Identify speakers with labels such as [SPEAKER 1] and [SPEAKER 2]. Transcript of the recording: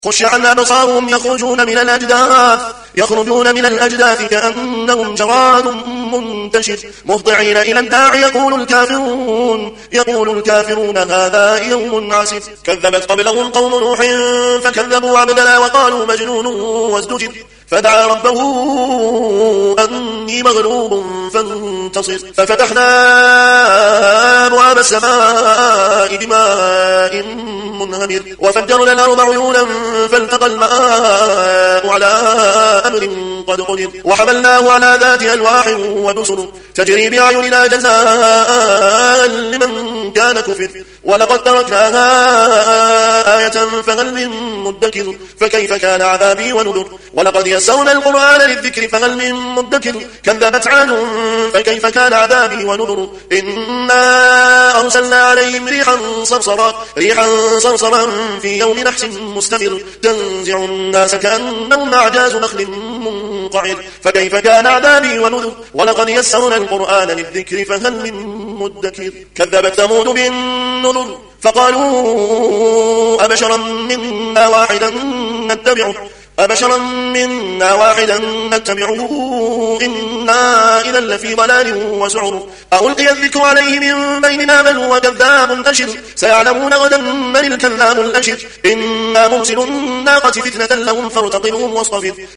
[SPEAKER 1] خش عن أبصارهم يخرجون من الأجداث كأنهم جراد منتشر مهطعين إلى الداع يقول الكافرون هذا يوم عسر كذبت قبلهم قوم نوح فكذبوا عبدنا وقالوا مجنون وازدجر فدعا ربه أني مغلوب فانتصر ففتحنا أبواب السماء بماء منهمر وفجرنا الأرض عيونا فالتقى الماء على أمر قد قدر وحملناه على ذات ألواح ودسر تجري بأعيننا جزاء لمن كان كفر ولقد تركناها آية فهل من مدكر فكيف كان عذابي ونذر ولقد يسرنا القرآن للذكر فهل من مدكر كذبت عاد فكيف كان عذابي ونذر إنا أرسلنا عليهم ريحا صرصرا في يوم نحس مستمر تنزع الناس كأنهم أعجاز نخل منقعر فكيف كان عذابي ونذر ولقد يسرنا القرآن للذكر فهل من مدكر كذبت ثمود بالنذر فقالوا أبشرا منا واحدا نتبعه إنا إذا لفي ضلال وسعر ألقي الذكر عليه من بيننا بل هو كذاب أشر سيعلمون غدا من الكذاب الأشر إنا مرسل الناقة فتنة لهم فارتقبهم واصطبر